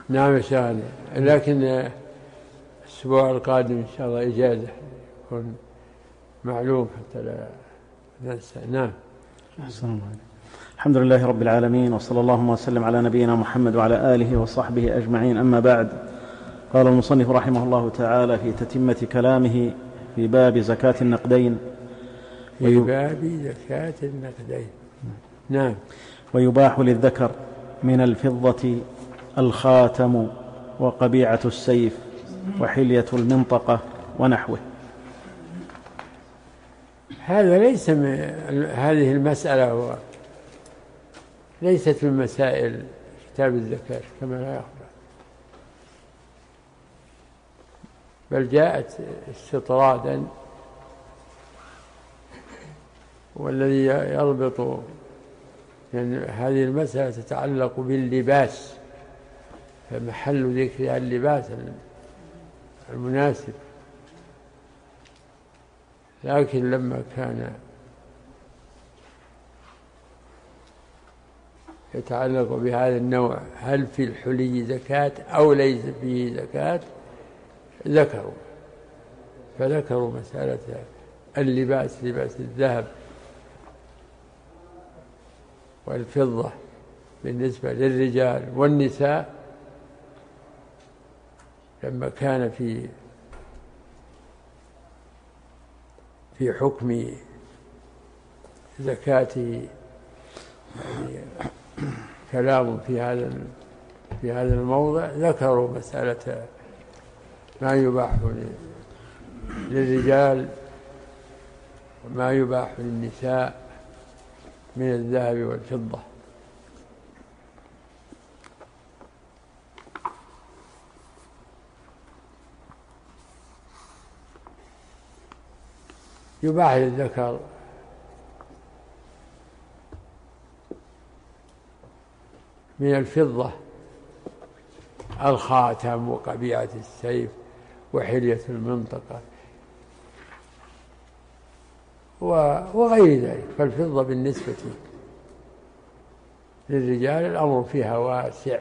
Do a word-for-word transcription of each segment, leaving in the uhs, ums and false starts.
نعم إن شاء الله، لكن الأسبوع القادم إن شاء الله إجازة يكون معلوم حتى لا ننسى. نعم. أحسن الله. الحمد لله رب العالمين، وصلى اللهم وسلم على نبينا محمد وعلى آله وصحبه أجمعين، أما بعد. قال المصنف رحمه الله تعالى في تتمة كلامه في باب زكاة النقدين في باب زكاة النقدين. نعم. ويباح للذكر من الفضة الخاتم وقبيعة السيف وحلية المنطقة ونحوه. هذا ليس من هذه المسألة هو ليست من مسائل كتاب الزكاة كما لا يخبر، بل جاءت استطرادا، والذي يربط يعني هذه المسألة تتعلق باللباس، فمحل ذكرها اللباس المناسب. لكن لما كان يتعلق بهذا النوع، هل في الحلي زكاة أو ليس فيه زكاة، ذكروا فذكروا مسألة اللباس، لباس الذهب والفضة بالنسبة للرجال والنساء، لما كان في في حكم زكاته يعني كلام في هذا في هذا الموضع، ذكروا مسألة ما يباح للرجال وما يباح للنساء من الذهب والفضة. يباح للذكر من الفضة الخاتم وقبيعة السيف وحلية المنطقة وغير ذلك. فالفضة بالنسبة للرجال الأمر فيها واسع،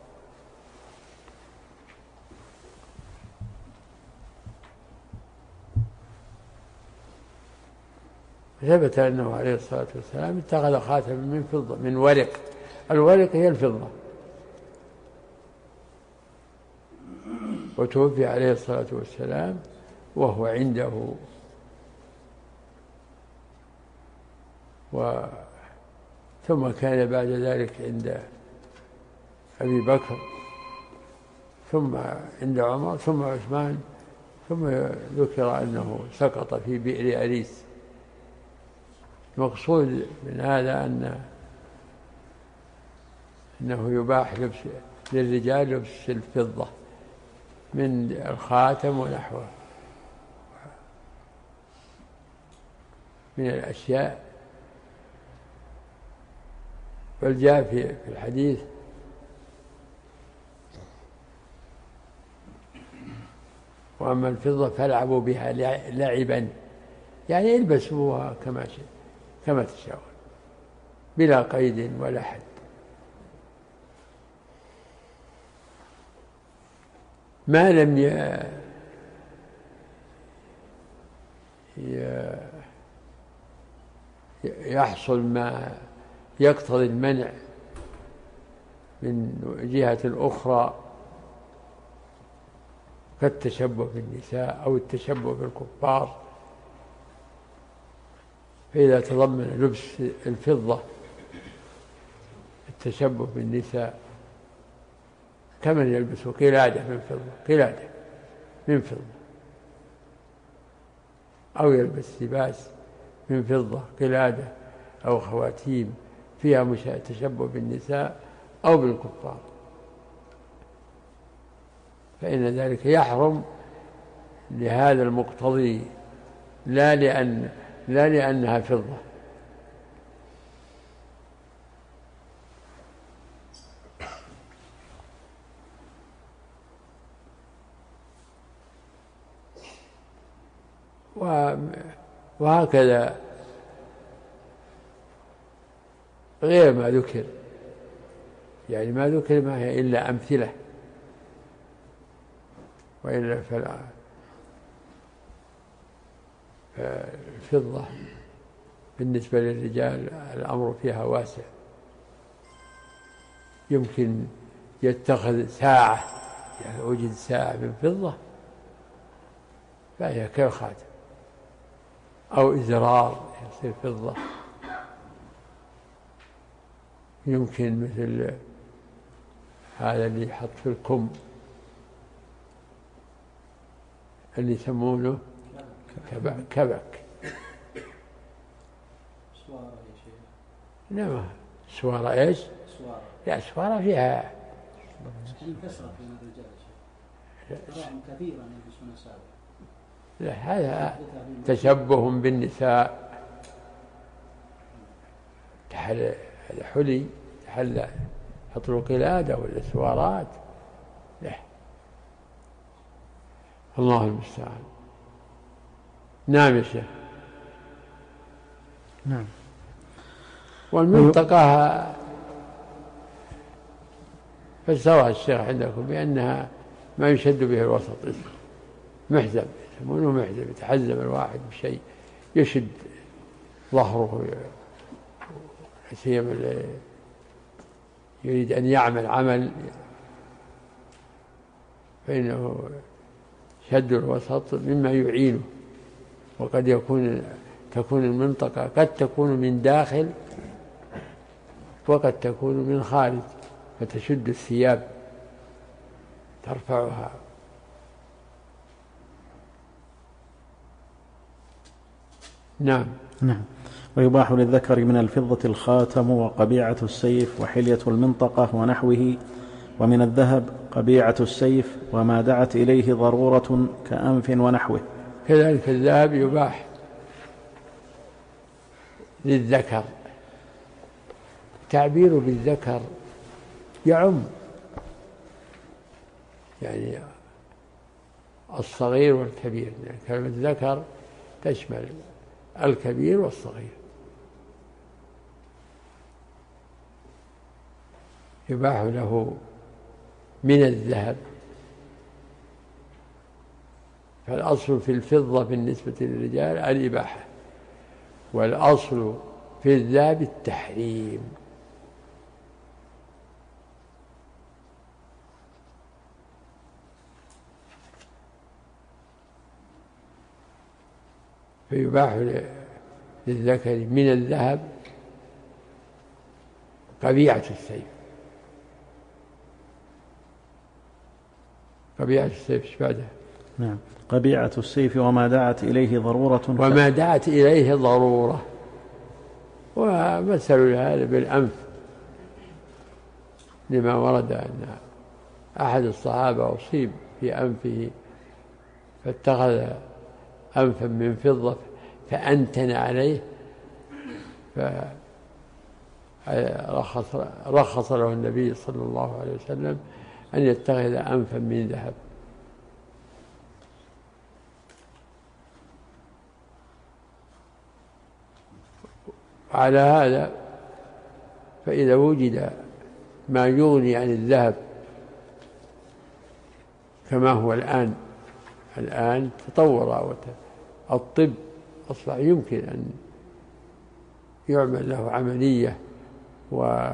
ثبت أنه عليه الصلاة والسلام اتخذ خاتم من فضة من ورق. الورق هي الفضة، وتوفي عليه الصلاة والسلام وهو عنده، و ثم كان بعد ذلك عند أبي بكر، ثم عند عمر، ثم عثمان، ثم ذكر أنه سقط في بئر أريس. المقصود من هذا أن أنه يباح لبس للرجال لبس الفضة من الخاتم ونحوه من الأشياء. بل جاء في الحديث وأما الفضة فالعبوا بها لعبا، يعني البسوها كما كما تشاءون بلا قيد ولا حد. ما لم يحصل ما يقتضي المنع من جهة أخرى كالتشبه بالنساء أو التشبه بالكفار، فإذا تضمن لبس الفضة التشبه بالنساء كمن يلبس قلادة من فضة قلادة من فضة أو يلبس لباس من فضة قلادة أو خواتيم فيها تشبه بالنساء أو بالكفار، فإن ذلك يحرم لهذا المقتضي، لا لأن لا لأنها فضة. وهكذا غير ما ذكر، يعني ما ذكر ما هي إلا أمثلة وإلا فلا فالفضة بالنسبة للرجال الأمر فيها واسع، يمكن يتخذ ساعة، يعني وجد ساعة من فضة فهي كالخاتم، أو إزرار يصير فضة، يمكن مثل هذا اللي يحط في الكم اللي يسمونه كبك, كبك. سوارة يا شيخ. نعم سوارة ايش؟ سوارة. لا سوارة فيها كسرة بين الرجال يا شيخ. كثيرا يلبسون سابق. لا هذا تشبه بالنساء، تحل هذا حلي، تحل يحط له قلادة ولا سوارات، لا الله المستعان. نعم يا شيخ. نعم. والمنطقة فسرها الشيخ عندكم بأنها ما يشد به الوسط، محزم يسمونه محزم، يتحزم الواحد بشيء يشد ظهره، سيما اللي يريد أن يعمل عمل فإنه شد الوسط مما يعينه. وقد يكون تكون المنطقة قد تكون من داخل وقد تكون من خارج، فتشد الثياب ترفعها. نعم. نعم. ويباح للذكر من الفضة الخاتم وقبيعة السيف وحلية المنطقة ونحوه، ومن الذهب قبيعة السيف وما دعت إليه ضرورة كأنف ونحوه. كذلك الذهب يباح للذكر، تعبير بالذكر يعم، يعني الصغير والكبير، يعني كلمة ذكر تشمل الكبير والصغير. يباح له من الذهب، فالأصل في الفضة بالنسبة للرجال الإباحة، والأصل في الذهب التحريم. فيباح للذكر من الذهب قبيعة السيف. قبيعة السيف ايش بعده؟ نعم. قبيعة السيف وما دعت إليه ضرورة وما دعت إليه ضرورة. ومثل هذا بالأنف، لما ورد أن أحد الصحابة أصيب في أنفه فاتخذ أنفا من فضة فأنتن عليه، فرخص رخص له النبي صلى الله عليه وسلم أن يتخذ أنفا من ذهب. على هذا فإذا وجد ما يغني عن الذهب كما هو الآن، الآن تطور الطب، أصبح يمكن أن يعمل له عملية و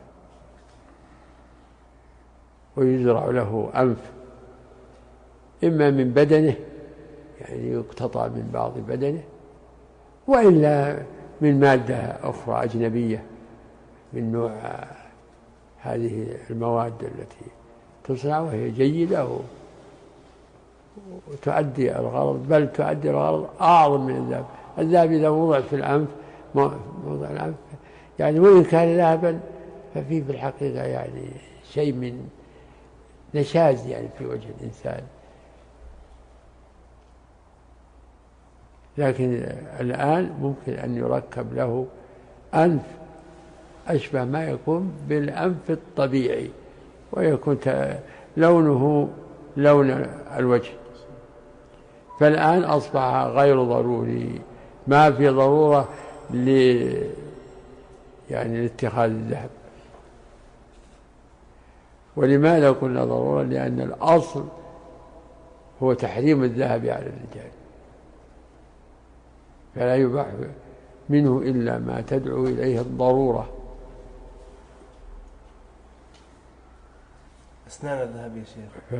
ويزرع له أنف، إما من بدنه يعني يقتطع من بعض بدنه، وإلا من مادة أخرى أجنبية من نوع هذه المواد التي تصنع وهي جيدة وتؤدي الغرض، بل تؤدي الغرض أعظم من الذهب. الذهب إذا وضع في الأنف موضع الأنف يعني وإن كان ذهبا ففيه في الحقيقة يعني شيء من نشاز يعني في وجه الإنسان. لكن الآن ممكن أن يركب له أنف أشبه ما يكون بالأنف الطبيعي، ويكون لونه لون الوجه. فالآن أصبح غير ضروري، ما في ضرورة ل يعني لاتخاذ الذهب. ولماذا قلنا ضرورة؟ لأن الأصل هو تحريم الذهب على الرجال، فلا يباح منه إلا ما تدعو إليه الضرورة. أسنان الذهب يا شيخ،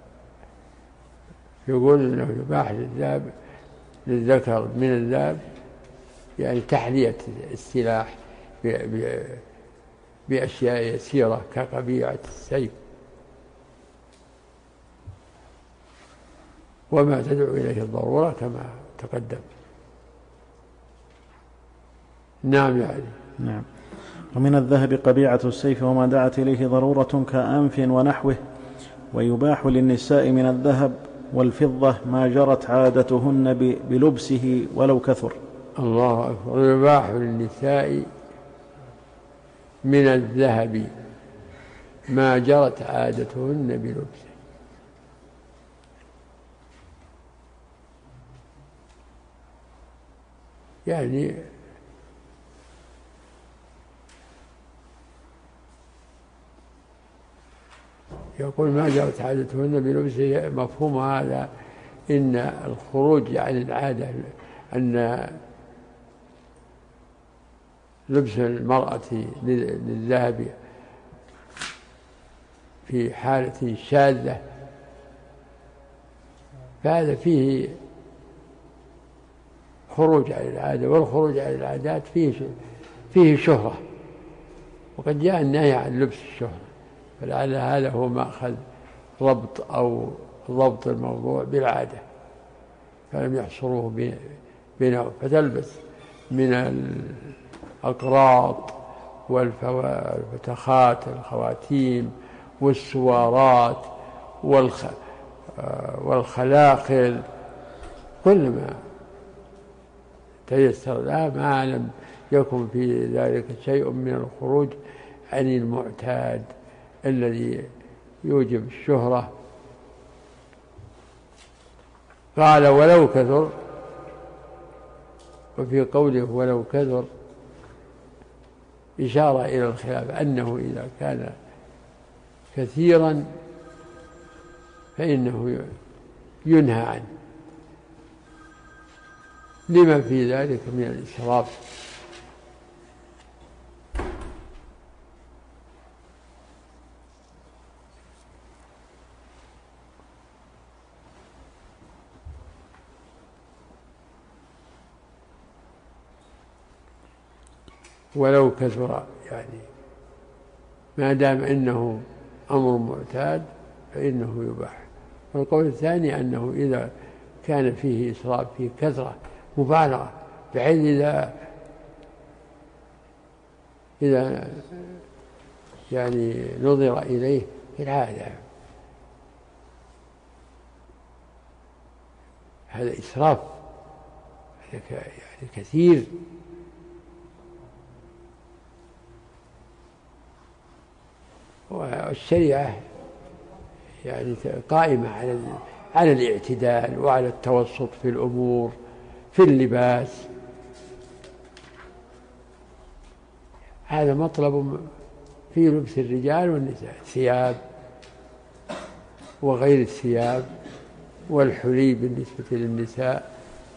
فيقول إنه يباح للذهب للذكر من الذهب يعني تحلية السلاح بأشياء يسيرة كقبيعة السيف وما تدعو إليه الضرورة كما تقدم. نعم يعني نعم. ومن الذهب قبيعة السيف وما دعت إليه ضرورة كأنف ونحوه. ويباح للنساء من الذهب والفضة ما جرت عادتهن بلبسه ولو كثر. الله أكبر. يباح للنساء من الذهب ما جرت عادتهن بلبسه، يعني يقول ما جرت عادتهن بلبسه، مفهوم هذا إن الخروج عن العادة، أن لبس المرأة للذهب في حالة شاذة فهذا فيه خروج عن العادة، والخروج عن العادات فيه فيه شهرة، وقد جاء النهي عن لبس الشهرة، فلعل هذا هو مأخذ ربط أو ضبط الموضوع بالعادة، فلم يحصروه بنوع. فتلبس من الأقراط والفتخات الخواتيم والسوارات والخ... والخلاقل كل ما تيسر لها، ما لم يكن في ذلك شيء من الخروج عن المعتاد الذي يوجب الشهرة. قال ولو كثر، وفي قوله ولو كثر إشارة إلى الخلاف، أنه إذا كان كثيرا فإنه ينهى عنه لما في ذلك من الإسراف. ولو كثر يعني ما دام إنه أمر معتاد فإنه يباح. والقول الثاني أنه إذا كان فيه إسراف فيه كثرة مبالغة بحيث إذا إذا يعني نظر إليه في العادة هذا إسراف، يعني كثير. والشريعة يعني قائمة على على الاعتدال وعلى التوسط في الأمور في اللباس. هذا مطلب في لبس الرجال والنساء، الثياب وغير الثياب والحلي بالنسبة للنساء،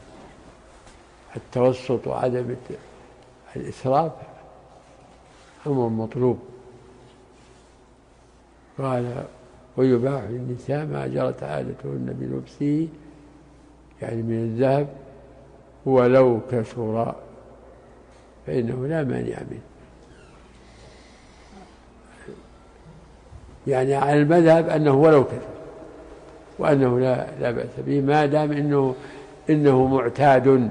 التوسط وعدم الإسراف أمر مطلوب. قال ويباح للنساء ما جرت عادتهن بلبسه يعني من الذهب ولو كثر فإنه لا مانع منه. يعني على المذهب أنه ولو كثر وأنه لا لا بأس به ما دام إنه إنه معتاد.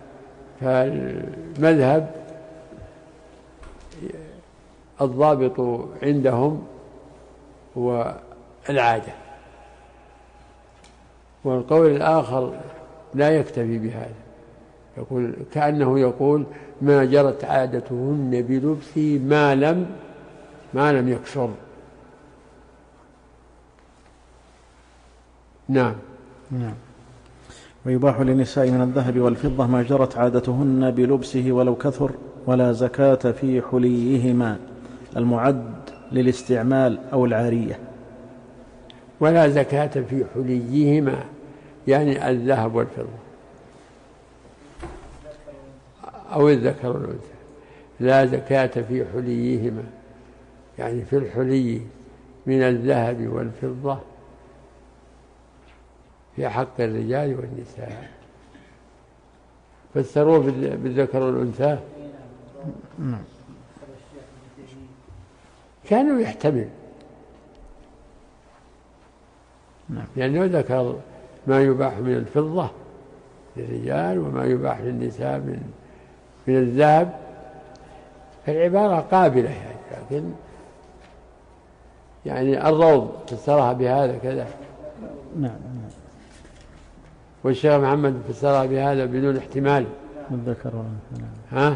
فالمذهب الضابط عندهم هو العادة، والقول الآخر لا يكتفي بهذا، يقول كأنه يقول ما جرت عادتهن بلبسه ما لم ما لم يكثر. نعم. نعم. ويباح للنساء من الذهب والفضة ما جرت عادتهن بلبسه ولو كثر، ولا زكاة في حليهما المعد للاستعمال أو العارية. ولا زكاة في حليهما يعني الذهب والفضة أو الذكر والأنثى. لا زكاة في حليهما، يعني في الحلي من الذهب والفضة في حق الرجال والنساء. فسروه بالذكر والأنثى. كانوا يحتمل، لأنه ذكر ما يباح من الفضة للرجال وما يباح للنساء من من الذهب، فالعبارة قابلة يعني. لكن يعني الروض فسرها بهذا كذا، نعم، والشيخ محمد فسرها بهذا بدون احتمال. الذكر والأنثى. ها؟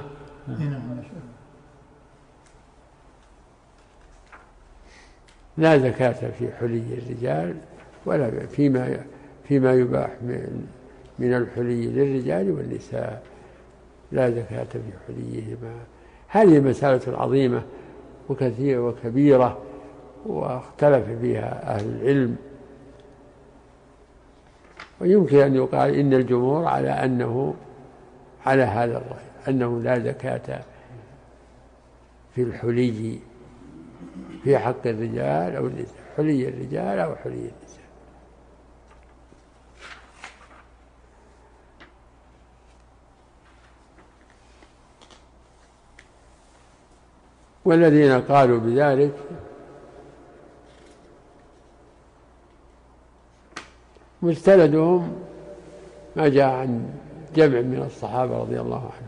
لا زكاة في حلي الرجال ولا فيما فيما يباح من من الحلي للرجال والنساء، لا زكاة في حليهما. هذه مسألة عظيمة وكثيرة وكبيرة، واختلف فيها أهل العلم، ويمكن أن يقال إن الجمهور على أنه على هذا الرأي، أنه لا زكاة في الحلي في حق الرجال أو النساء، حلي الرجال أو حلي النساء. والذين قالوا بذلك مستندهم ما جاء عن جمع من الصحابة رضي الله عنهم،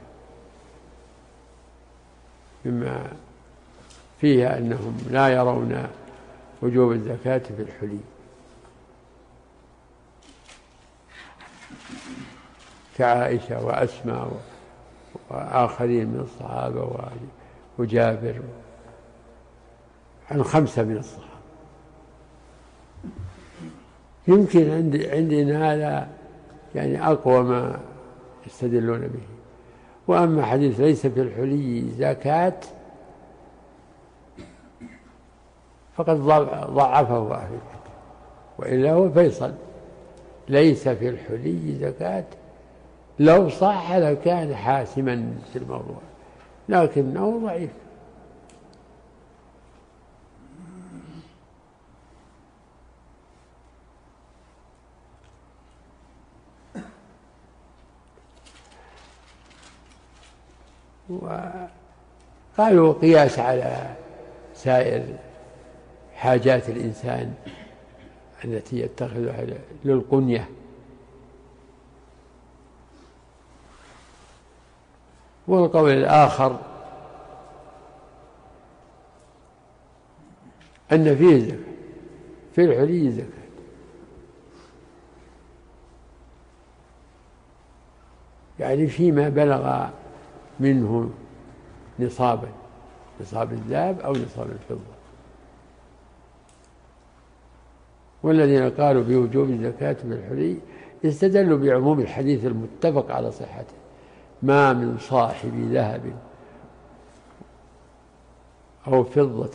مما فيها أنهم لا يرون وجوب الزكاة في الحلي، كعائشة وأسماء وآخرين من الصحابة وجابر، عن خمسة من الصحابة. يمكن عندي عندنا هذا يعني أقوى ما يستدلون به. وأما حديث ليس في الحلي زكاة فقد ضعفه أهل العلم، وإلا هو فيصل، ليس في الحلي زكاة لو صح لكان حاسما في الموضوع، لكنه ضعيف. وقالوا قياس على سائر حاجات الإنسان التي يتخذها للقنية. والقول الآخر أن فيه زكاة في الحلي زكاة، يعني فيما بلغ منه نصابا، نصاب الذهب أو نصاب الفضة. والذين قالوا بوجوب الزكاة في الحلي استدلوا بعموم الحديث المتفق على صحته: ما من صاحب ذهب أو فضة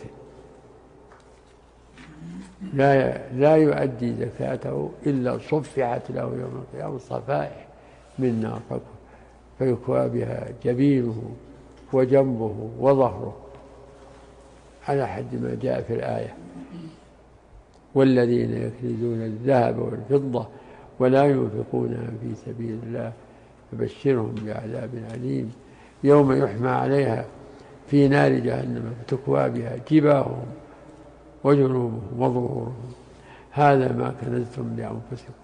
لا لا يؤدي زكاته إلا صفحت له يوم القيامة صفائح من نار فيكوى بها جبينه وجنبه وظهره، على حد ما جاء في الآية: والذين يكنزون الذهب والفضة ولا ينفقونها في سبيل الله فبشرهم بعذاب أليم يوم يحمى عليها في نار جهنم فتكوى بها جباههم وجنوبهم وظهورهم هذا ما كنزتم لأنفسكم.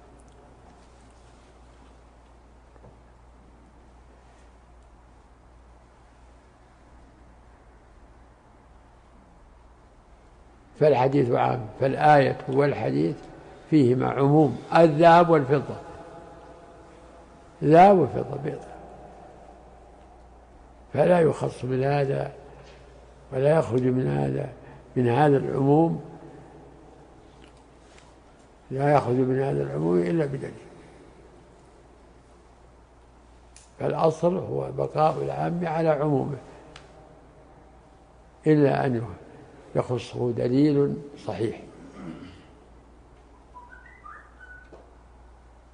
فالحديث عام، فالآية والحديث فيهما عموم الذهب والفضة، ذهب وفضة بيضة، فلا يخص من هذا ولا يخرج من هذا من هذا العموم، لا يخرج من هذا العموم إلا بدليل. فالأصل هو بقاء العام على عمومه إلا أن يخصه دليل صحيح.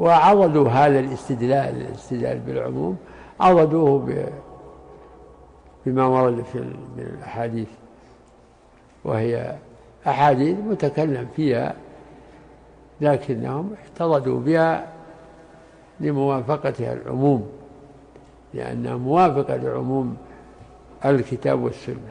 وعضدوا هذا الاستدلال الاستدلال بالعموم، عضدوه بما ورد في من الأحاديث، وهي أحاديث متكلم فيها، لكنهم احتضدوا بها لموافقتها العموم، لأنها موافقة لعموم الكتاب والسنة،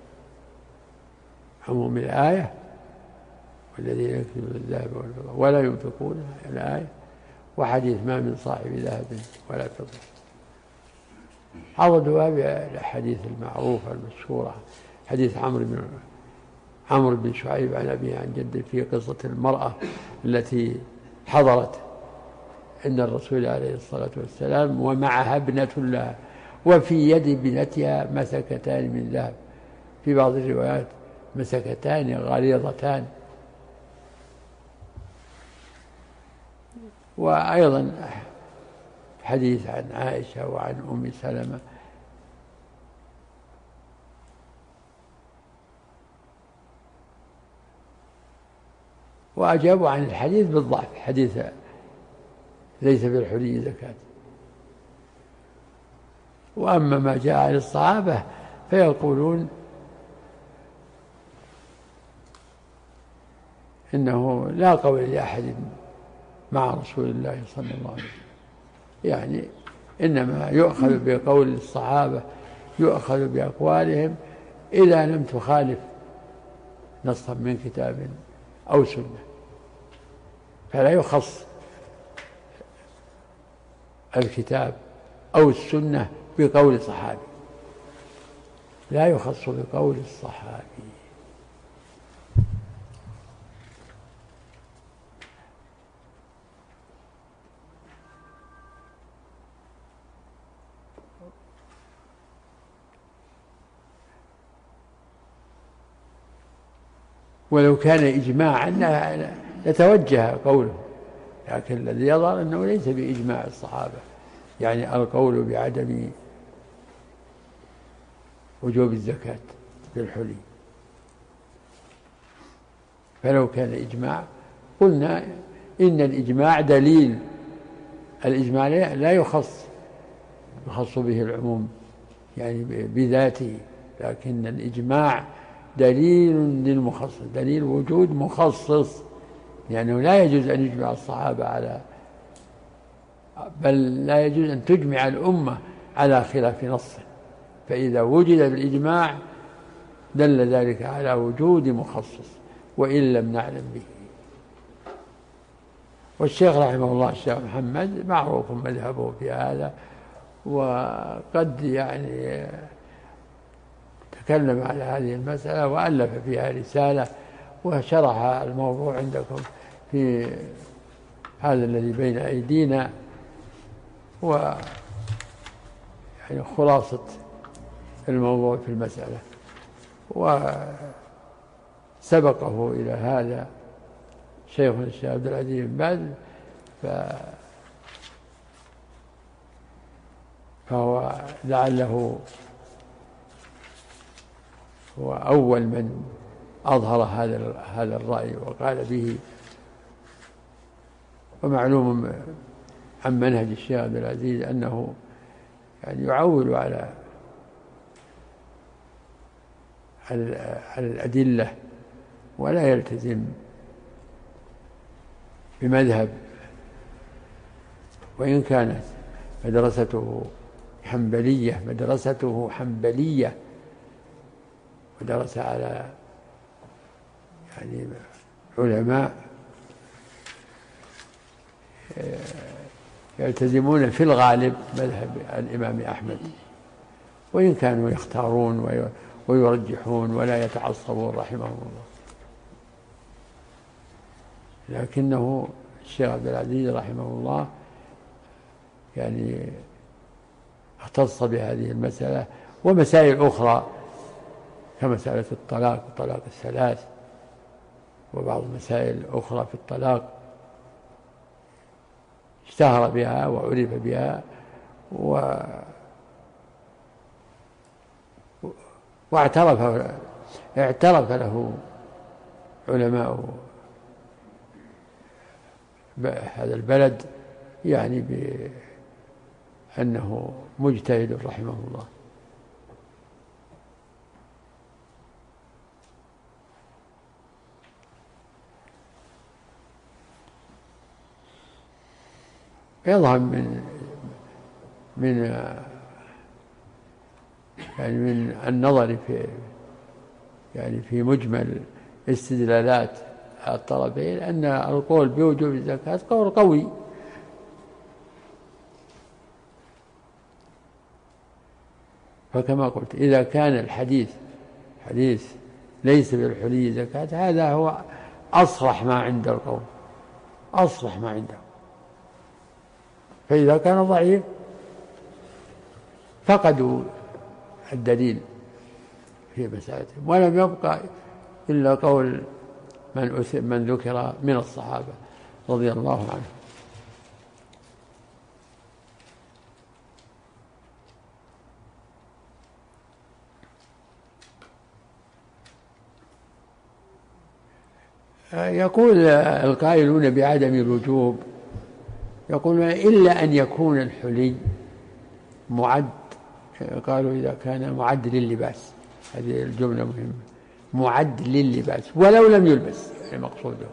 عموم الآية والذين يكتبون الذهب والفضة ولا ينفقون الآية، وحديث ما من صاحب ذهب ولا فضة. عوضوا بالأحاديث المعروفة المشهورة، حديث عمرو بن عمرو بن شعيب عن أبيه عن جده في قصة المرأة التي حضرت عند الرسول عليه الصلاة والسلام ومعها ابنة لها، وفي يد ابنتها مسكتان من ذهب، في بعض الروايات مسكتان غليظتان. وأيضا حديث عن عائشة وعن أم سلمة وأجابوا عن الحديث بالضعف، حديث ليس بالحلي زكاة. وأما ما جاء عن الصحابة فيقولون إنه لا قول لأحد مع رسول الله صلى الله عليه وسلم، يعني إنما يؤخذ بقول الصحابة، يؤخذ بأقوالهم إذا لم تخالف نصا من كتاب أو سنة، فلا يخص الكتاب أو السنة بقول صحابي، لا يخص بقول الصحابي. ولو كان إجماعا لتوجه قوله، لكن الذي يظهر أنه ليس بإجماع الصحابة، يعني القول بعدم وجوب الزكاة بالحلي. فلو كان إجماع قلنا إن الإجماع دليل، الإجماع لا يخص يخص به العموم يعني بذاته، لكن الإجماع دليل للمخصص، دليل وجود مخصص، لأنه يعني لا يجوز أن يجمع الصحابة على، بل لا يجوز أن تجمع الأمة على خلاف نص، فإذا وجد الإجماع دل ذلك على وجود مخصص وإن لم نعلم به. والشيخ رحمه الله الشيخ محمد معروف مذهبه في هذا، وقد يعني تكلم على هذه المسألة وألف فيها رسالة وشرح الموضوع عندكم في هذا الذي بين أيدينا، و يعني خلاصة الموضوع في المسألة. وسبقه إلى هذا شيخنا الشيخ عبد العزيز بن باز، فهو لعله هو أول من أظهر هذا هذا الرأي وقال به. ومعلوم عن منهج الشيخ عبد العزيز أنه يعني يعول على على الأدلة ولا يلتزم بمذهب، وإن كانت مدرسته حنبلية مدرسته حنبلية ودرس على يعني علماء يلتزمون في الغالب مذهب الإمام أحمد، وإن كانوا يختارون ويرجحون ولا يتعصبون رحمهم الله، لكنه الشيخ عبد العزيز رحمه الله يعني اختص بهذه المسألة ومسائل أخرى كمسألة الطلاق وطلاق الثلاث وبعض المسائل أخرى في الطلاق اشتهر بها وعرف بها، و واعترف اعترف له علماء هذا البلد يعني بأنه مجتهد رحمه الله. يظهر من من يعني من النظر في يعني في مجمل استدلالات الطرفين أن القول بوجوب الزكاة قول قوي، فكما قلت إذا كان الحديث حديث ليس بالحلي زكاة هذا هو أصرح ما عند القوم، أصرح ما عنده. فإذا كان ضعيف فقدوا الدليل في مسألتهم، ولم يبقى إلا قول من من ذكر من الصحابة رضي الله عنهم. يقول القائلون بعدم الوجوب يقولون إلا أن يكون الحلي معد، قالوا إذا كان معد لللباس، هذه الجملة مهمة، معد لللباس ولو لم يلبس، يعني مقصوده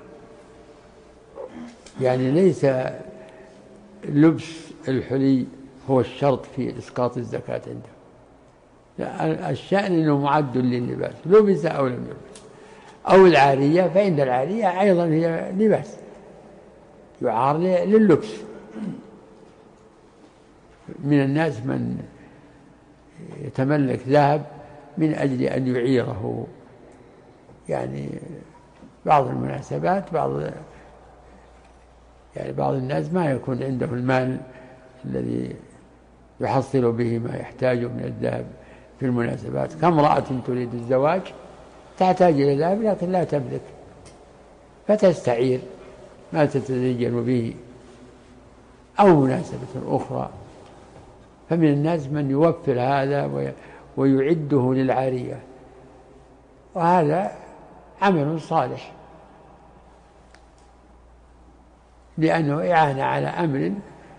يعني ليس لبس الحلي هو الشرط في إسقاط الزكاة عنده، لا، الشأن أنه معد لللباس لبس أو لم يلبس. أو العارية، فإن العارية أيضا هي لباس يعار لللبس. من الناس من يتملك ذهب من أجل أن يعيره، يعني بعض المناسبات، بعض يعني بعض الناس ما يكون عنده المال الذي يحصل به ما يحتاجه من الذهب في المناسبات، كامرأة تريد الزواج تحتاج إلى ذهب لكن لا تملك فتستعير ما تتزين به أو مناسبة أخرى. فمن الناس من يوفر هذا ويعده للعارية، وهذا عمل صالح لأنه إعانة على أمر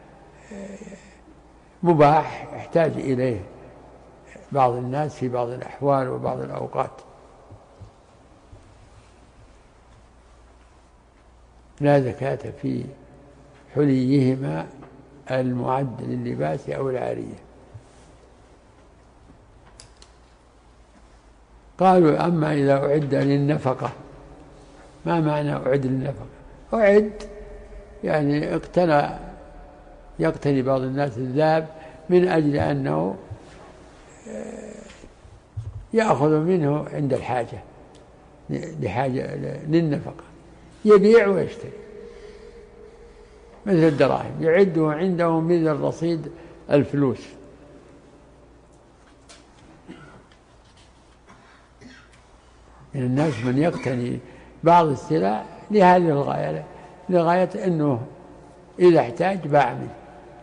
مباح يحتاج إليه بعض الناس في بعض الأحوال وبعض الأوقات. لا زكاة في حليهما المعد لللباس أو العارية. قالوا أما إذا أعد للنفقة، ما معنى أعد للنفقة؟ أعد يعني اقتنى يقتني بعض الناس الذهب من أجل أنه يأخذ منه عند الحاجة لحاجة للنفقة، يبيع ويشتري مثل الدراهم، يعده عنده مثل رصيد الفلوس. من الناس من يقتني بعض السلع لهذه الغاية، لغاية أنه إذا احتاج باع منه،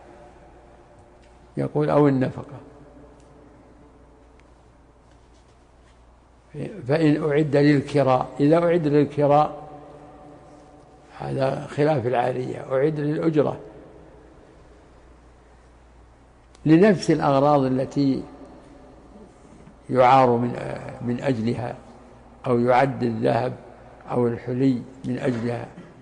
يقول أو النفقة. فإن أعد للكراء، إذا أعد للكراء هذا خلاف العارية، أعد للأجرة لنفس الأغراض التي يعار من من أجلها، أو يعد الذهب أو الحلي من أجلها.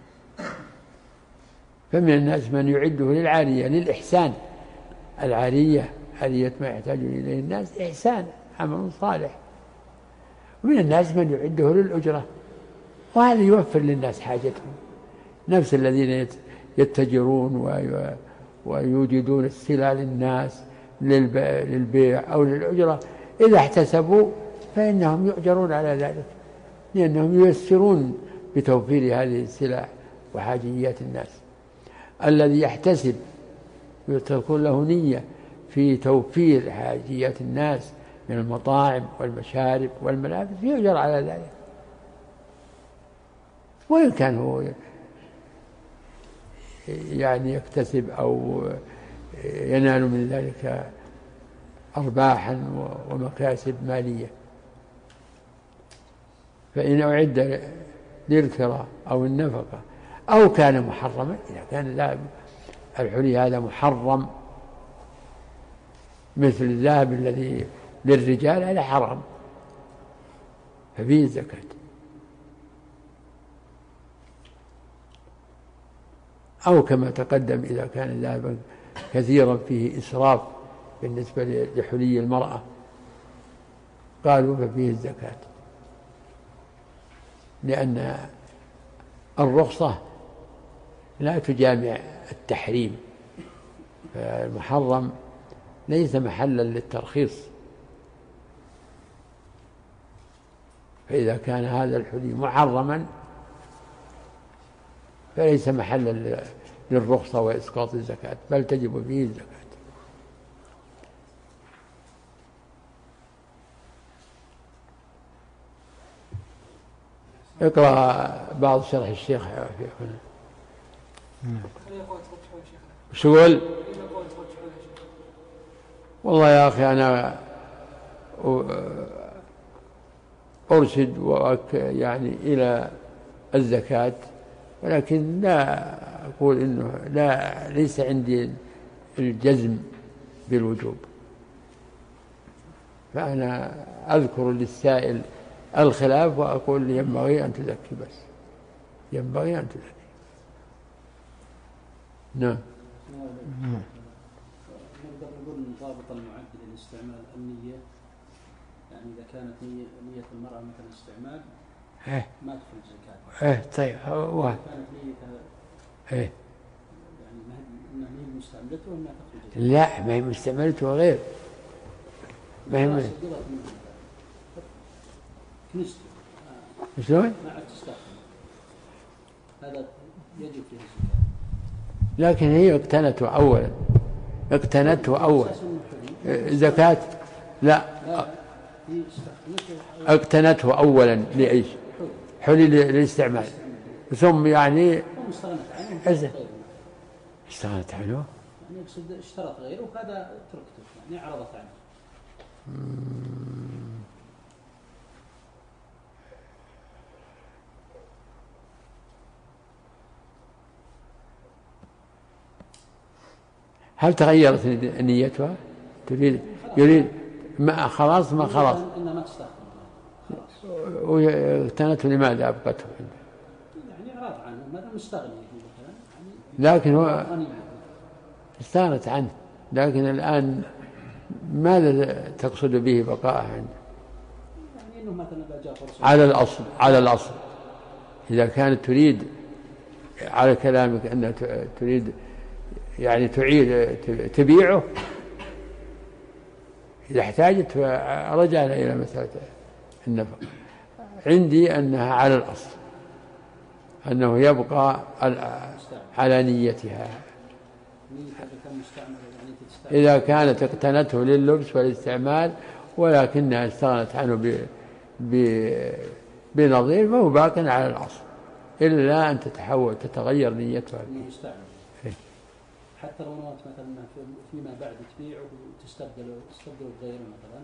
فمن الناس من يعده للعارية للإحسان، العارية عارية ما يحتاج إليه الناس إحسان عمل صالح. ومن الناس من يعده للأجرة، وهذا يوفر للناس حاجتهم، نفس الذين يتجرون ويوجدون السلع للناس للبيع أو للأجرة، إذا احتسبوا فإنهم يؤجرون على ذلك، لأنهم ييسرون بتوفير هذه السلع وحاجيات الناس. الذي يحتسب تكون له نية في توفير حاجيات الناس من المطاعم والمشارب والملابس يؤجر على ذلك، وإن كان هو يعني يكتسب أو ينال من ذلك أرباحا ومكاسب مالية. فإن أعد للكراء أو النفقة أو كان محرما، إذا كان لا الحلي هذا محرم، مثل الذهب الذي للرجال هذا حرام ففيه الزكاة. أو كما تقدم إذا كان ذهبا كثيرا فيه إسراف بالنسبة لحلي المرأة قالوا ففيه الزكاة، لأن الرخصة لا تجامع التحريم، فالمحرم ليس محلا للترخيص. فإذا كان هذا الحلي محرما فليس محلا للرخصة وإسقاط الزكاة، بل تجب فيه الزكاة. اقرأ بعض شرح الشيخ في هنا. شو قول؟ والله يا أخي أنا أرشد وأك يعني إلى الزكاة، ولكن لا أقول إنه لا ليس عندي الجزم بالوجوب، فأنا أذكر للسائل الخلاف وأقول ينبغي أن تزكي، بس ينبغي أن تزكي. نعم. نقدر نقول من ضابط المعد للاستعمال النية، يعني إذا كانت نية المرأة مثل الاستعمال إيه ما تدخل الزكاة. إيه طيب هو كانت نيتها إيه يعني ما هي مستعملته وما تدخل الزكاة. لا، ما هي مستعملته غير ما هي من... كنيسته شلون؟ ما عاد تستخدم، هذا يجب فيه الزكاة. لكن هي اقتنته أولا، اقتنته أولا زكاة. لا اقتنته أولا لإيش؟ حلي للاستعمال، ثم يعني استغنت عنه، يعني يقصد اشترط غيره وهذا تركته يعني عرضت عنه. هل تغيرت نيتها؟ تريد يريد ما خلاص ما خلاص إنما تستخدم واقتنته لماذا أبقته؟ يعني عرض عنه ما مستغني مثلا، لكن هو استغنت عنه، لكن الآن ماذا تقصد به بقاء عنه؟ يعني إنه مثلا جاء فرصة على الأصل، على الأصل إذا كانت تريد على كلامك أنها تريد يعني تعيد تبيعه، إذا احتاجت رجعنا إلى مسألة النفقة. عندي أنها على الأصل، أنه يبقى على نيتها. إذا كانت اقتنته لللبس والاستعمال ولكنها استغنت عنه بنظير فهو باق على الأصل، إلا أن تتحول تتغير نيتها. حتى لو نوت مثلا فيما بعد تبيعه وتستبدل تستبدل بغيره مثلا.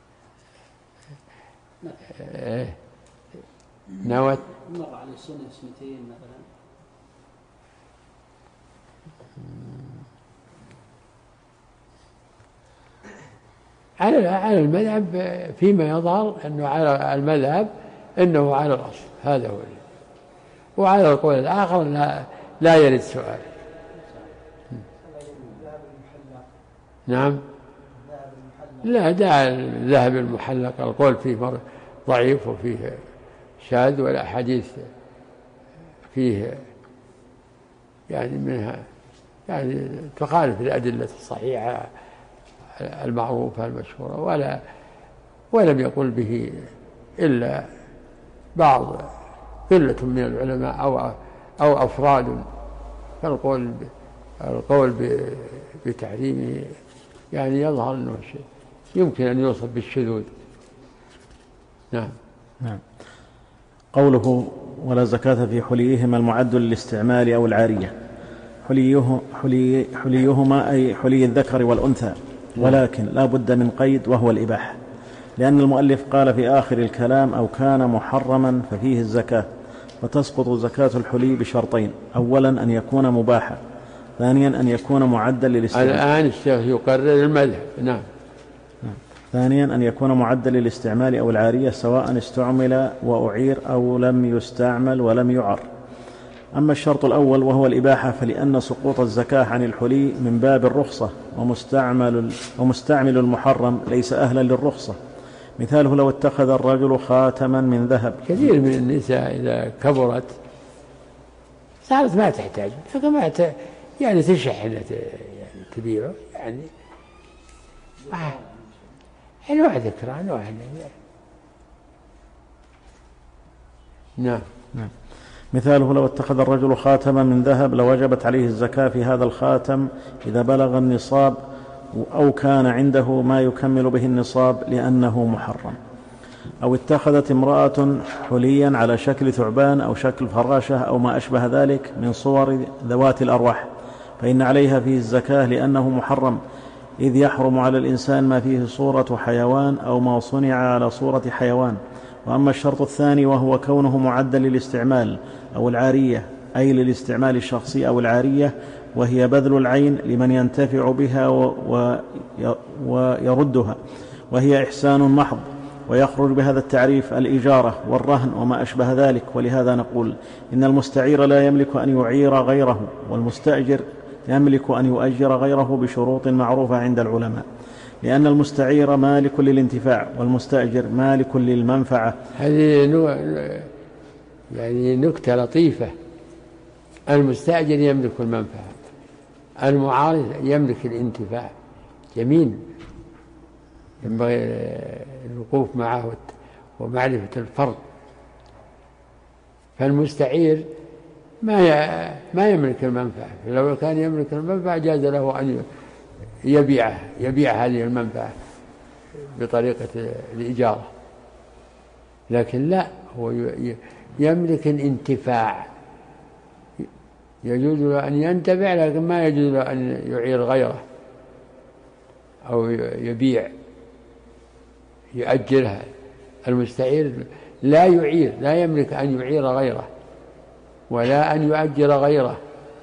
إيه نوت مر عليه سنة سنتين مثلا. على على المذهب فيما يظهر أنه على المذهب أنه على الأصل، هذا هو. وعلى القول الآخر لا لا يرد سؤال. نعم. لا داعي الذهب المحلق، القول فيه ضعيف وفيه شاذ، والأحاديث فيه يعني منها يعني تخالف الأدلة الصحيحة المعروفة المشهورة، ولا ولم يقل به إلا بعض قلة من العلماء أو أو أفراد، فالقول القول بتحريمه يعني يظهر أنه شيء يمكن أن يوصف بالشذوذ. نعم. نعم. قوله ولا زكاة في حليهما المعد للاستعمال أو العارية، حليه حلي حليهما أي حلي الذكر والأنثى، ولكن لا بد من قيد وهو الإباحة، لأن المؤلف قال في آخر الكلام أو كان محرما ففيه الزكاة، وتسقط زكاة الحلي بشرطين: أولا أن يكون مباحا، ثانيا أن يكون معدا للاستعمال. الآن الشيخ يقرر المذهب. نعم. ثانيا أن يكون معدا للاستعمال أو العارية سواء استعمل وأعير أو لم يستعمل ولم يعر. أما الشرط الأول وهو الإباحة فلأن سقوط الزكاة عن الحلي من باب الرخصة، ومستعمل, ومستعمل المحرم ليس أهلا للرخصة. مثاله لو اتخذ الرجل خاتما من ذهب. كثير من النساء إذا كبرت صارت ما تحتاج، فكما يعني تشحن يعني تبيعه يعني نوع ذكرى نوع. نعم. نعم. مثاله لو اتخذ الرجل خاتما من ذهب لوجبت عليه الزكاة في هذا الخاتم إذا بلغ النصاب أو كان عنده ما يكمل به النصاب لأنه محرم. أو اتخذت امرأة حليا على شكل ثعبان أو شكل فراشة أو ما أشبه ذلك من صور ذوات الأرواح فإن عليها فيه الزكاة لأنه محرم، إذ يحرم على الإنسان ما فيه صورة حيوان أو ما صنع على صورة حيوان. وأما الشرط الثاني وهو كونه معدا للاستعمال أو العارية، أي للاستعمال الشخصي أو العارية، وهي بذل العين لمن ينتفع بها ويردها، وهي إحسان محض، ويخرج بهذا التعريف الإجارة والرهن وما أشبه ذلك. ولهذا نقول إن المستعير لا يملك أن يعير غيره، والمستأجر يملك أن يؤجر غيره بشروط معروفة عند العلماء، لأن المستعير مالك للانتفاع والمستأجر مالك للمنفعة. هذه يعني نكتة لطيفة. المستأجر يملك المنفعة، المعارض يملك الانتفاع. جميل، ينبغي الوقوف معه ومعرفة الفرق. فالمستعير ما ما يملك المنفعة، لو كان يملك المنفعة جاز له أن يبيعها يبيع هذه المنفعة بطريقة الإجارة، لكن لا، هو يملك الانتفاع، يجوز له أن ينتفع لكن ما يجوز له أن يعير غيره أو يبيع يؤجرها. المستعير لا يعير، لا يملك أن يعير غيره ولا أن يؤجر غيره،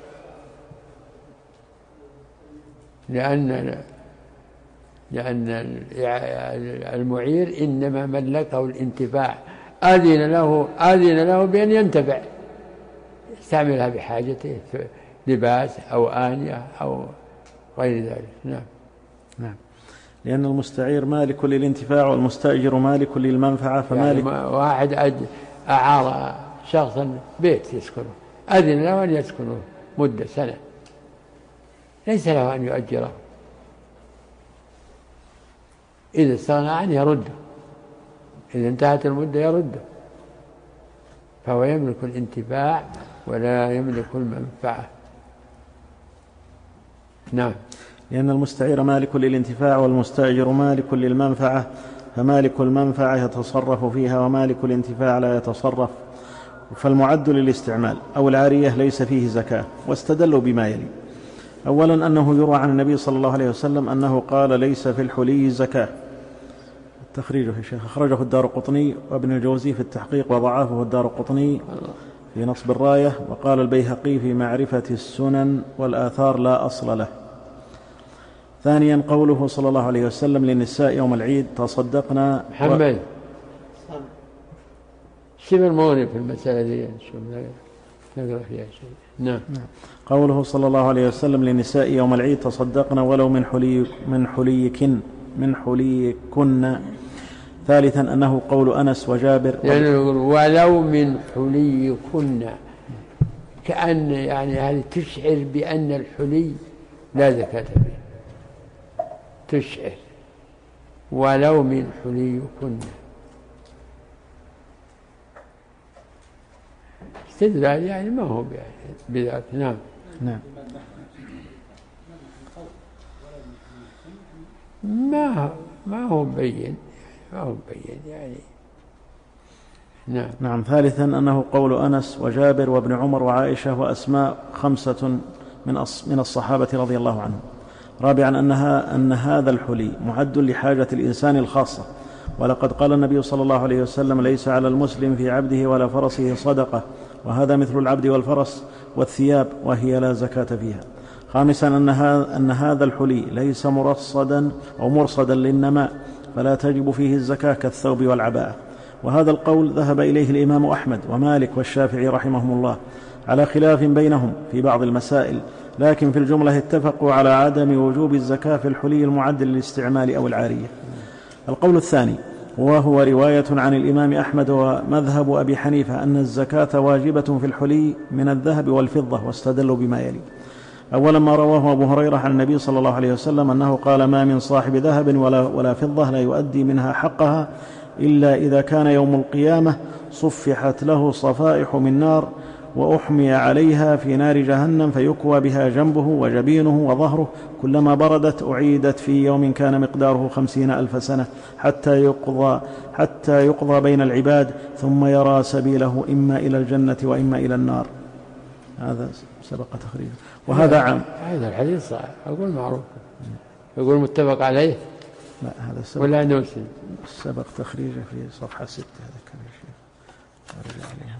لأن لأن المعير إنما ملكه الانتفاع، أذن له أذن له بأن ينتفع، يستعملها بحاجته، لباس أو آنية أو غير ذلك. نعم. نعم. لأن المستعير مالك للانتفاع والمستأجر مالك للمنفعة. فمالك يعني واحد أعار شخصا بيت يسكنه، أذن له أن يسكنه مدة سنة، ليس له أن يؤجره، إذا استغنى عنه يرده، إذا انتهت المدة يرده، فهو يملك الانتفاع ولا يملك المنفعة. نعم. لأن المستعير مالك للانتفاع والمستأجر مالك للمنفعة، فمالك المنفعة يتصرف فيها ومالك الانتفاع لا يتصرف. فالمعد للاستعمال أو العارية ليس فيه زكاة، واستدلوا بما يلي. أولا أنه يروى عن النبي صلى الله عليه وسلم أنه قال ليس في الحلي زكاة. تخريجه يا شيخ أخرجه الدارقطني وابن الجوزي في التحقيق وضعفه الدارقطني في نصب الراية، وقال البيهقي في معرفة السنن والآثار لا أصل له. ثانيا قوله صلى الله عليه وسلم للنساء يوم العيد تصدقنا. محمد و... شبه المغني في المسألة دي نقرأ فيها شيء. نعم. قوله صلى الله عليه وسلم للنساء يوم العيد تصدقنا ولو من حلي من حليكن من حليكن. ثالثا أنه قول أنس وجابر، يعني يقول ولو من حليكن، كأن يعني هذه تشعر بأن الحلي لا زكاة فيه، تشعر ولو من حليكن. استدلال يعني ما هو بذات. نعم. نعم. ما ما هو مبين ما هو مبين يعني. نعم. نعم. ثالثا أنه قول أنس وجابر وابن عمر وعائشة وأسماء خمسة من من الصحابة رضي الله عنهم. رابعا أنها أن هذا الحلي معد لحاجة الإنسان الخاصة، ولقد قال النبي صلى الله عليه وسلم ليس على المسلم في عبده ولا فرسه صدقة، وهذا مثل العبد والفرس والثياب وهي لا زكاة فيها. خامسا أن هذا, أن هذا الحلي ليس مرصدا أو مرصدا للنماء فلا تجب فيه الزكاة كالثوب والعباءة. وهذا القول ذهب إليه الإمام أحمد ومالك والشافعي رحمهم الله على خلاف بينهم في بعض المسائل، لكن في الجملة اتفقوا على عدم وجوب الزكاة في الحلي المعد للاستعمال أو العارية. القول الثاني وهو رواية عن الإمام أحمد ومذهب أبي حنيفة أن الزكاة واجبة في الحلي من الذهب والفضة، واستدلوا بما يلي: أولا ما رواه أبو هريرة عن النبي صلى الله عليه وسلم أنه قال: ما من صاحب ذهب ولا, ولا فضة لا يؤدي منها حقها إلا إذا كان يوم القيامة صفحت له صفائح من نار وأحمي عليها في نار جهنم فيكوى بها جنبه وجبينه وظهره، كلما بردت أعيدت في يوم كان مقداره خمسين ألف سنة حتى يقضى, حتى يقضى بين العباد ثم يرى سبيله إما إلى الجنة وإما إلى النار. هذا سبق تخريجه. وهذا عام. هذا الحديث صحيح، أقول معروف، يقول متفق عليه. لا هذا سبق ولا نوسي سبق تخريجه في صفحة ستة. هذا كان الشيخ أرجع عليها.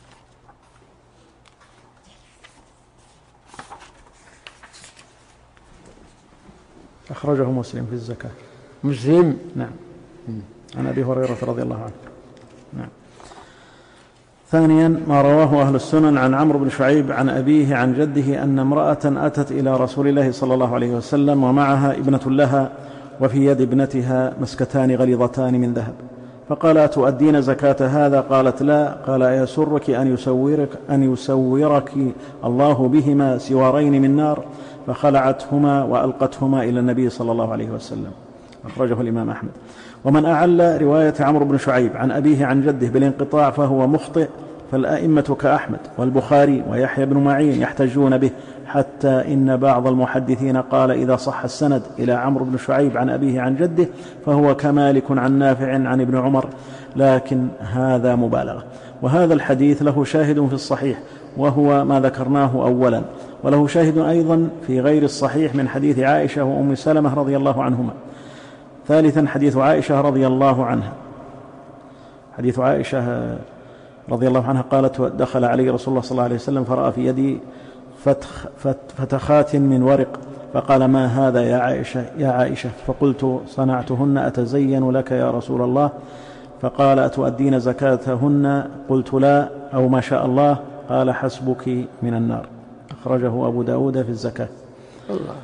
أخرجه مسلم في الزكاة. مسلم؟ نعم. عن أبي هريرة رضي الله عنه. نعم. ثانيا ما رواه أهل السنن عن عمرو بن شعيب عن أبيه عن جده أن امرأة أتت إلى رسول الله صلى الله عليه وسلم ومعها ابنة لها وفي يد ابنتها مسكتان غليظتان من ذهب، فقال: أتؤدين زكاة هذا؟ قالت: لا. قال: أيسرك أن يسورك, أن يسورك الله بهما سوارين من نار؟ فخلعتهما وألقتهما إلى النبي صلى الله عليه وسلم. أخرجه الإمام أحمد. ومن أعل رواية عمرو بن شعيب عن أبيه عن جده بالانقطاع فهو مخطئ، فالأئمة كأحمد والبخاري ويحيى بن معين يحتجون به، حتى إن بعض المحدثين قال إذا صح السند إلى عمرو بن شعيب عن أبيه عن جده فهو كمالك عن نافع عن ابن عمر، لكن هذا مبالغة. وهذا الحديث له شاهد في الصحيح وهو ما ذكرناه أولا، وله شاهد أيضا في غير الصحيح من حديث عائشة وأم سلمة رضي الله عنهما. ثالثا حديث عائشة رضي الله عنها حديث عائشة رضي الله عنها قالت: دخل علي رسول الله صلى الله عليه وسلم فرأى في يدي فتخ فتخات من ورق، فقال: ما هذا يا عائشة يا عائشة؟ فقلت: صنعتهن أتزين لك يا رسول الله. فقال: أتؤدين زكاتهن؟ قلت: لا، أو ما شاء الله. قال: حسبك من النار. أخرجه أبو داود في الزكاة. الله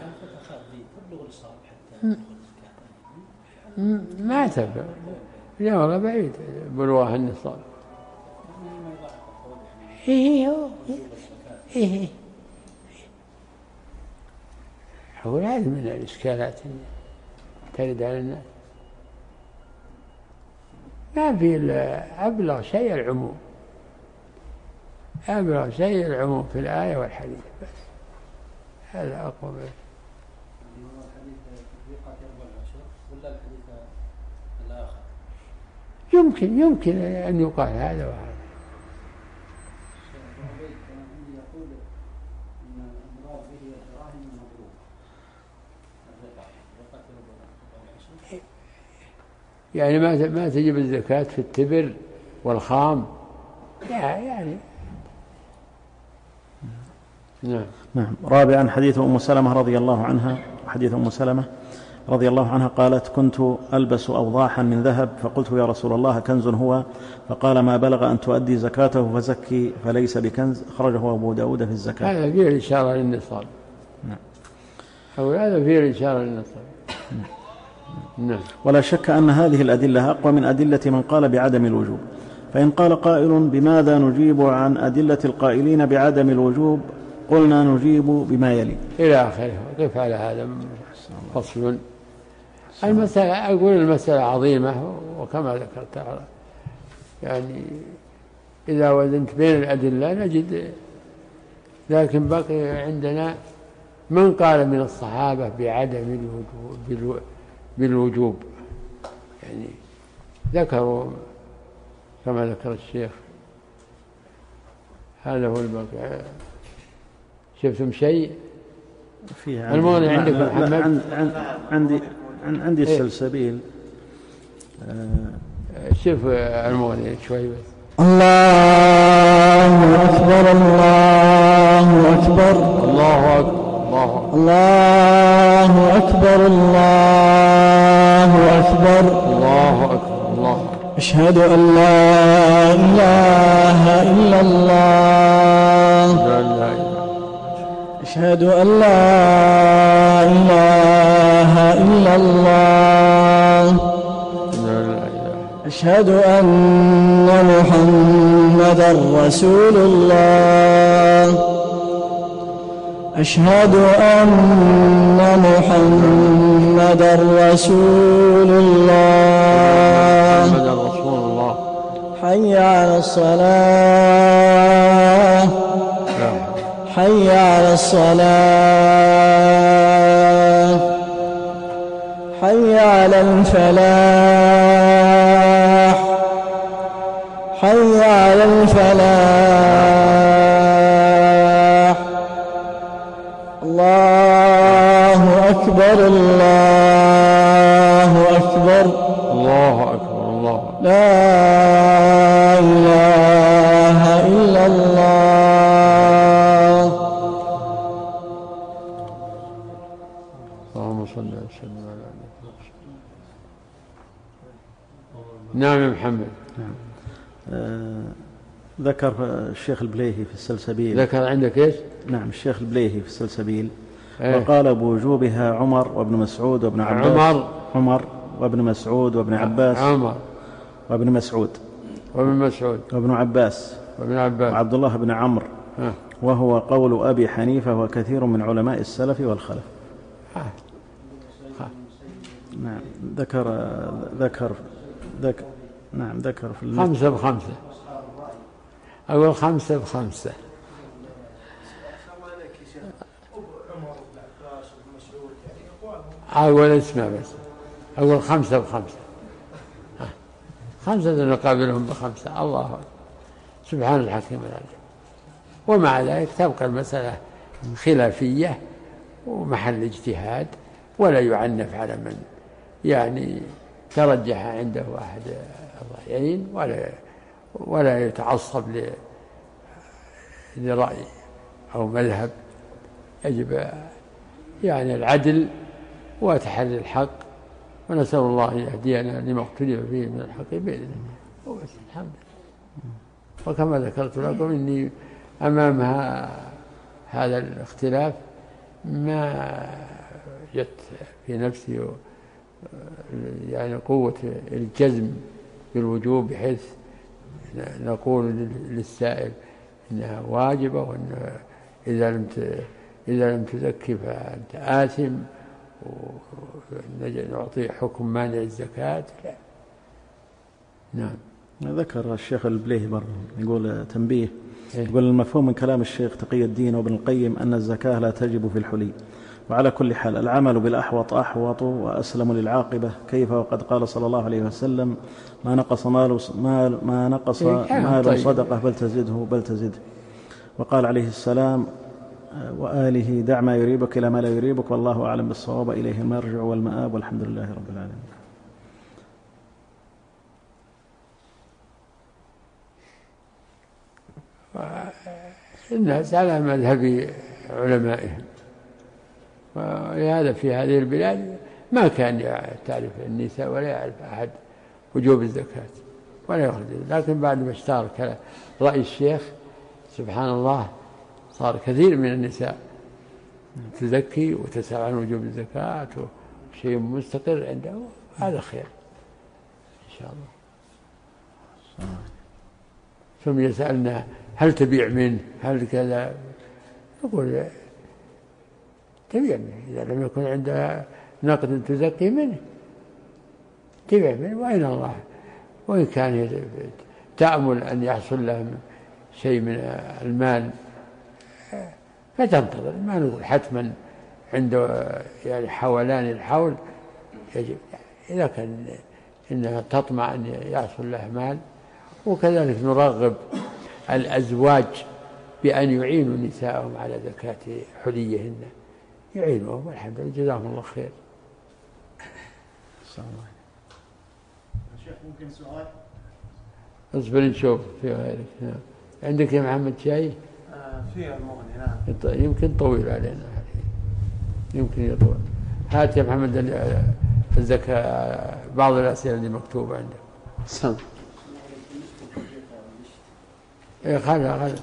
ما تبع، لا والله بعيد بلواه النصاب. إيه إيه حول هذه من الإشكالات ترد على الناس. ما في أبلغ شيء العموم، أبلغ شيء العموم في الآية والحديث بس، هذا أقوى منه. يمكن يمكن أن يقال هذا وهذا. يعني ما ما تجب الزكاة في التبر والخام يعني. نعم. نعم. رابعا حديث أم سلمة رضي الله عنها. حديث أم سلمة رضي الله عنها قالت: كنت ألبس أوضاحا من ذهب، فقلت: يا رسول الله كنز هو؟ فقال: ما بلغ أن تؤدي زكاته فزكي، فليس بكنز. أخرجه أبو داود في الزكاة. هذا فيه الإشارة للنصاب. نعم. أو هذا فيه الإشارة للنصاب. نعم. ولا شك أن هذه الأدلة أقوى من أدلة من قال بعدم الوجوب. فإن قال قائل: بماذا نجيب عن أدلة القائلين بعدم الوجوب؟ قلنا: نجيب بما يلي إلى آخره. كيف على هذا فصل؟ المسألة أقول المسألة عظيمة، وكما ذكرت يعني إذا وزنت بين الأدلة نجد، لكن بقي عندنا من قال من الصحابة بعدم الوجوب بالوجوب، يعني ذكروا كما ذكر الشيخ. هذا هو البقي. شفتم شيء فيه المغني عندكم محمد؟ عند عندي عندي السلسبيل. آه شوف المغني شوي بس. الله أكبر الله أكبر الله أكبر الله أكبر. الله أكبر الله أكبر الله أكبر الله. أشهد أن لا إله إلا الله. أشهد أن لا إله إلا الله. أشهد أن محمدا رسول الله. أشهد أن محمدا رسول الله. حي على الصلاة حي على الصلاة حي على الفلاح حي على الفلاح. الله أكبر الله أكبر الله أكبر الله. لا إله إلا الله. اللهم صل وسلم على نبينا. نعم يا محمد. نعم. آه ذكر الشيخ البليهي في السلسبيل. ذكر عندك ايش؟ نعم الشيخ البليهي في السلسبيل. ايه؟ وقال بوجوبها عمر وابن مسعود وابن عباس. عمر عمر وابن مسعود وابن عباس. عمر وابن مسعود وابن مسعود وابن عباس وابن عباس وعبد الله بن عمرو. وهو قول أبي حنيفة وكثير من علماء السلف والخلف. ها. ها. نعم ذكر ذكر ذكر نعم ذكر في المسجد. خمسة بخمسة. أقول خمسة بخمسة. أقول اسمع بس. أقول خمسة بخمسة. خمسة نقابلهم بخمسة. الله أكبر سبحان الحكيم العليم. ومع ذلك تبقى المسألة خلافية ومحل اجتهاد، ولا يعنف على من يعني ترجح عنده أحد الرأيين، ولا ولا يتعصب لرأي أو مذهب. يجب يعني العدل وتحري الحق، ونسأل الله أن يهدينا لما اختلف فيه من الحق بإذنه. وبس الحمد لله. وكما ذكرت لكم إني أمام هذا الاختلاف ما جت في نفسي يعني قوة الجزم بالوجوب بحيث نقول للسائل إنها واجبة، وأن إذا لم إذا لم تزكي فأنت آثم، ونعطي حكم مانع الزكاة. لا. نعم. ذكر الشيخ البليهي برضه يقول تنبيه. إيه؟ يقول المفهوم من كلام الشيخ تقي الدين وابن القيم أن الزكاة لا تجب في الحلي، وعلى كل حال العمل بالأحوط أحوط وأسلم للعاقبة. كيف وقد قال صلى الله عليه وسلم ما نقص مال مال ما نقص مال طيب. صدقة بل تزده بل تزده. وقال عليه السلام وآله دع ما يريبك إلى ما لا يريبك والله أعلم بالصواب، إليه المرجع والمآب والحمد لله رب العالمين. الناس على مذهب علمائهم، ولهذا في هذه البلاد ما كان تعرف النساء ولا يعرف أحد وجوب الزكاة ولا يخرج. لكن بعد ما اشتهر رأي الشيخ سبحان الله صار كثير من النساء تزكي وتسأل عن وجوب الزكاة وشيء مستقر عنده. هذا خير إن شاء الله. ثم يسألنا هل تبيع منه هل كذا، نقول تبيع منه إذا لم يكن عندها نقد تزكي منه تبيع منه. وأين الله؟ وإن كان تأمل أن يحصل له شيء من المال فتنتظر، ما نقول حتما عنده يعني حولان الحول يجب، إذا كان إنها تطمع أن يحصل له مال. وكذلك نرغب الأزواج بأن يعينوا نساءهم على زكاة حليهن، يعينوهم والحمد لله جزاهم الله خير. شيخ ممكن سؤال؟ اصبر نشوف في غيرك. نعم. عندك يا محمد شاي؟ آه في المغني. نعم. يمكن طويل علينا. يمكن يطول. هات يا محمد الزكاة بعض الأسئلة اللي مكتوبة عندك. سم. إيه خلها خلها.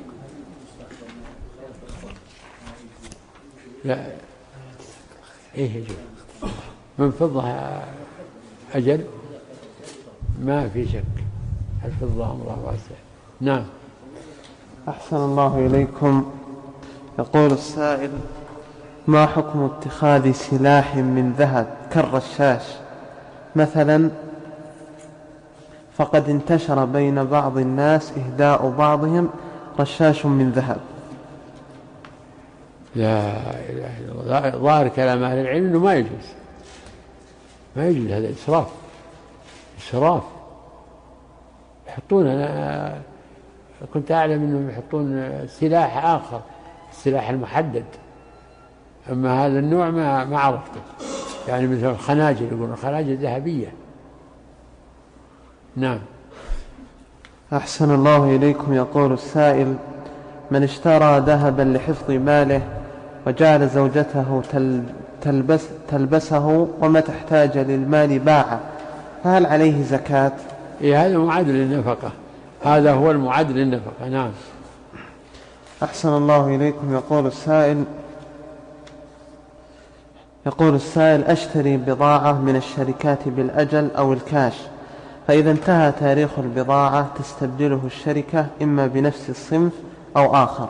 لا إيه يجب من فضة أجل ما في شك، الفضة أمره واسع. نعم. أحسن الله إليكم. يقول السائل: ما حكم اتخاذ سلاح من ذهب كالرشاش مثلا، فقد انتشر بين بعض الناس إهداء بعضهم رشاش من ذهب؟ لا إله إلا الله. ظاهر كلام أهل العلم أنه ما يجوز، ما يجوز، هذا إسراف، إسراف. يحطون، أنا كنت أعلم أنهم يحطون سلاح آخر، السلاح المحدد، أما هذا النوع ما ما عرفته، يعني مثل الخناجر، يقولون الخناجر ذهبية. نعم. أحسن الله إليكم. يقول السائل: من اشترى ذهبا لحفظ ماله وجعل زوجته تلبس تلبسه ومتى احتاج للمال باعه، فهل عليه زكاة؟ إيه هذا معادل للنفقة، هذا هو المعادل للنفقة. نعم. أحسن الله إليكم. يقول السائل يقول السائل أشتري بضاعة من الشركات بالأجل أو الكاش، فإذا انتهى تاريخ البضاعة تستبدله الشركة إما بنفس الصنف أو آخر.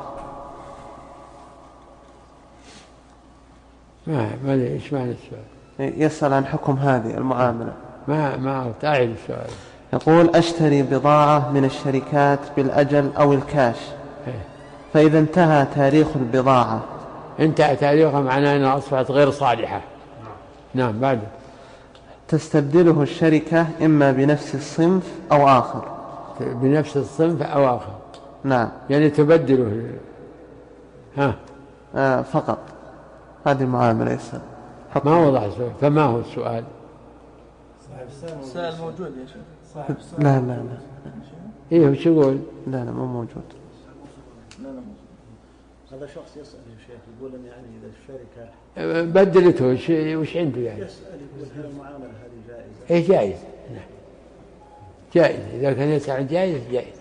ما ما إيش معنى السؤال؟ يسأل عن حكم هذه المعاملة. ما ما أعرف، أعيد السؤال. يقول أشتري بضاعة من الشركات بالأجل أو الكاش، فإذا انتهى تاريخ البضاعة انتهى تاريخها معناه أنها أصبحت غير صالحة. نعم. بعد تستبدله الشركة إما بنفس الصنف أو آخر. بنفس الصنف أو آخر. نعم. يعني تبدله. ها آه فقط هذه المعاملة. يسأل ما وضح السؤال، فما هو السؤال؟ السؤال موجود يا شيخ. صاحب السؤال. لا لا لا. إيه وش يقول؟ لا لا مو موجود. لا لا موجود. هذا شخص يسأل يا شيخ، يقول أن يعني إذا الشركة بدلته وش وش عنده يعني؟ يسأل يقول هل المعاملة هذه جائزة؟ إيه جائز. نعم جائز، إذا كان يسأل عن جائز جائز.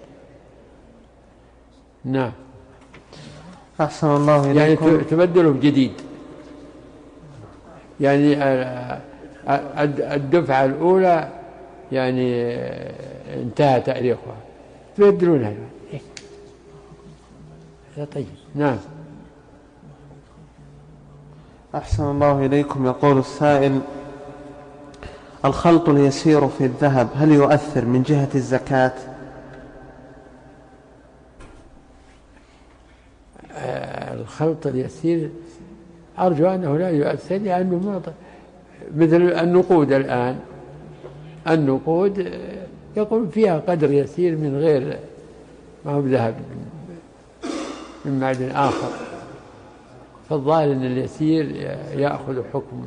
نعم. أحسن الله إليكم. يعني تبدله بجديد، يعني الدفعة الأولى يعني انتهى تاريخها، تبدلونها. هذا طيب. نعم. أحسن الله إليكم. يقول السائل: الخلط اليسير في الذهب هل يؤثر من جهة الزكاة؟ الخلط اليسير أرجو أنه لا يؤثر، لأنه مثل النقود الآن، النقود يقول فيها قدر يسير من غير ما هو ذهب، من معدن آخر، فالظاهر أن اليسير يأخذ حكم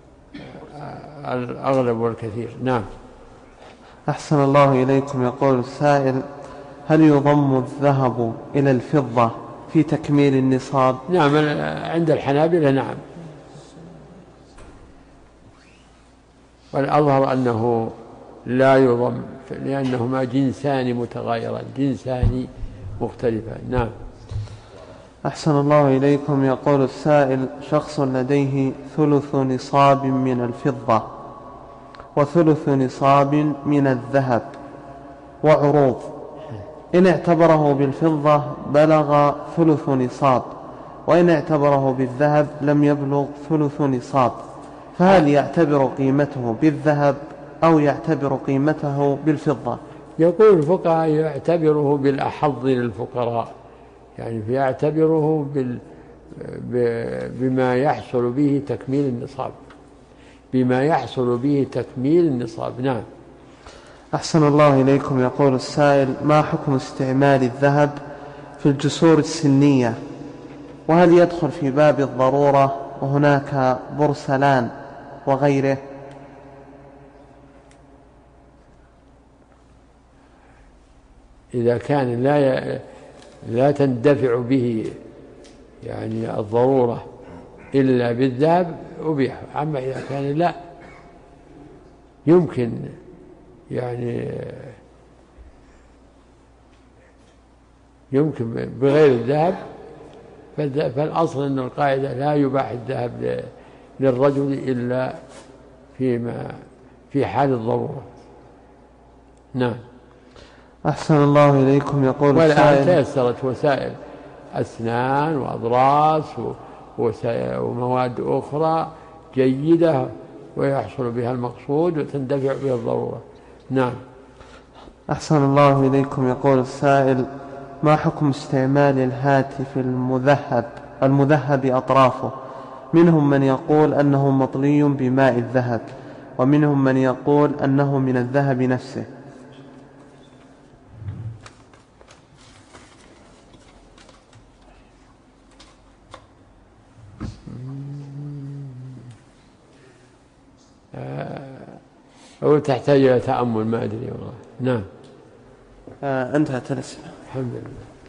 الأغلب والكثير. نعم. أحسن الله إليكم. يقول السائل: هل يضم الذهب إلى الفضة في تكميل النصاب؟ نعم عند الحنابلة نعم، والأظهر أنه لا يضم، لأنهما جنسان متغايران، جنسان مختلفان. نعم. أحسن الله إليكم. يقول السائل: شخص لديه ثلث نصاب من الفضة وثلث نصاب من الذهب وعروض، إن اعتبره بالفضة بلغ ثلث نصاب، وإن اعتبره بالذهب لم يبلغ ثلث نصاب، فهل يعتبر قيمته بالذهب أو يعتبر قيمته بالفضة؟ يقول الفقهاء يعتبره بالأحظ للفقراء، يعني يعتبره بال... بما يحصل به تكميل النصاب، بما يحصل به تكميل النصاب. نعم. أحسن الله إليكم. يقول السائل: ما حكم استعمال الذهب في الجسور السنية، وهل يدخل في باب الضرورة وهناك بورسلان وغيره؟ إذا كان لا ي... لا تندفع به يعني الضرورة إلا بالذهب أبيح. أما إذا كان لا يمكن يعني يمكن بغير الذهب، فالأصل أن القاعدة لا يباح الذهب للرجل إلا فيما في حال الضرورة. نعم. أحسن الله إليكم. يقول والآن تيسرت وسائل أسنان وأضراس ومواد أخرى جيدة ويحصل بها المقصود وتندفع بها الضرورة. نعم. أحسن الله إليكم. يقول السائل: ما حكم استعمال الهاتف المذهب المذهب أطرافه؟ منهم من يقول أنه مطلي بماء الذهب، ومنهم من يقول أنه من الذهب نفسه. أو تحتاج إلى تأمل، ما أدري والله. نعم. آه انتهت الأسئلة. الحمد لله.